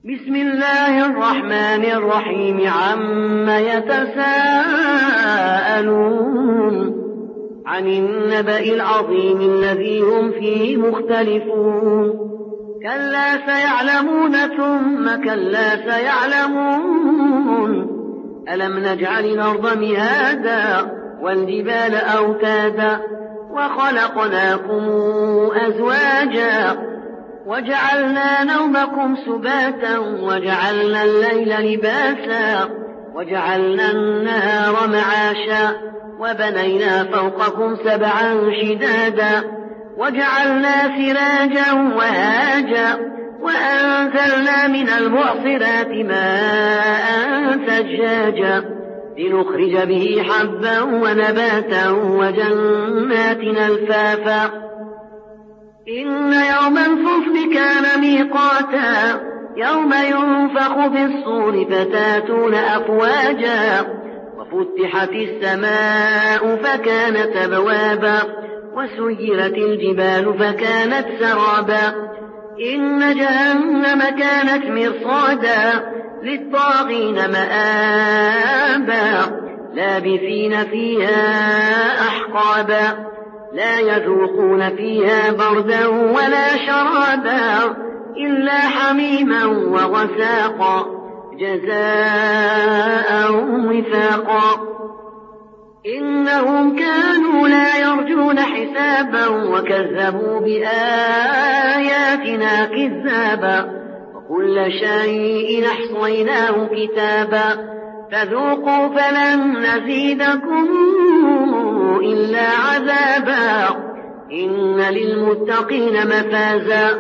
بسم الله الرحمن الرحيم عم يتساءلون عن النبأ العظيم الذي هم فيه مختلفون كلا سيعلمون ثم كلا سيعلمون ألم نجعل الأرض مهادا والجبال أوتادا وخلقناكم أزواجا وجعلنا نومكم سباتا وجعلنا الليل لباسا وجعلنا النهار معاشا وبنينا فوقكم سبعا شدادا وجعلنا سراجا وهاجا وأنزلنا من المعصرات ماء ثجاجا لنخرج به حبا ونباتا وجنات ألفافا إن يوم الفصل كان ميقاتا يوم ينفخ في الصور فتاتون أفواجا وفتحت السماء فكانت أبوابا وسيرت الجبال فكانت سرابا إن جهنم كانت مرصادا للطاغين مآبا لابثين فيها أحقابا لا يذوقون فيها بردا ولا شرابا إلا حميما وغساقا جزاء وفاقا إنهم كانوا لا يرجون حسابا وكذبوا بآياتنا كذابا وكل شيء أحصيناه كتابا فذوقوا فلن نزيدكم إلا عذابا إن للمتقين مفازا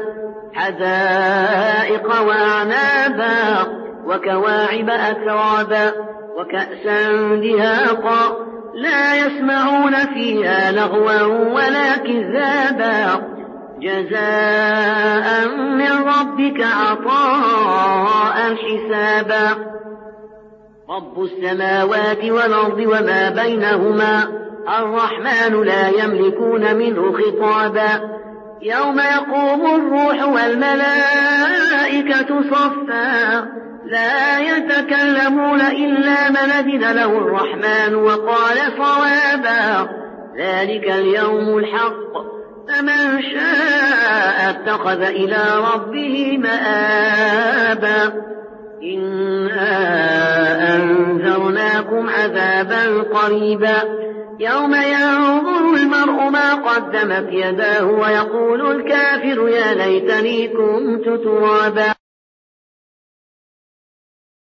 حدائق وأعنابا وكواعب أترابا وكأسا دهاقا لا يسمعون فيها لغوا ولا كذابا جزاء من ربك عطاء حسابا رب السماوات والأرض وما بينهما الرحمن لا يملكون منه خطابا يوم يقوم الروح والملائكة صفا لا يتكلمون إلا من أذن له الرحمن وقال صوابا ذلك اليوم الحق فمن شاء اتخذ إلى ربه مآبا إنا أنذرناكم عذابا قريبا يوم ينظر المرء ما قدمت يداه ويقول الكافر يا ليتني كنت ترابا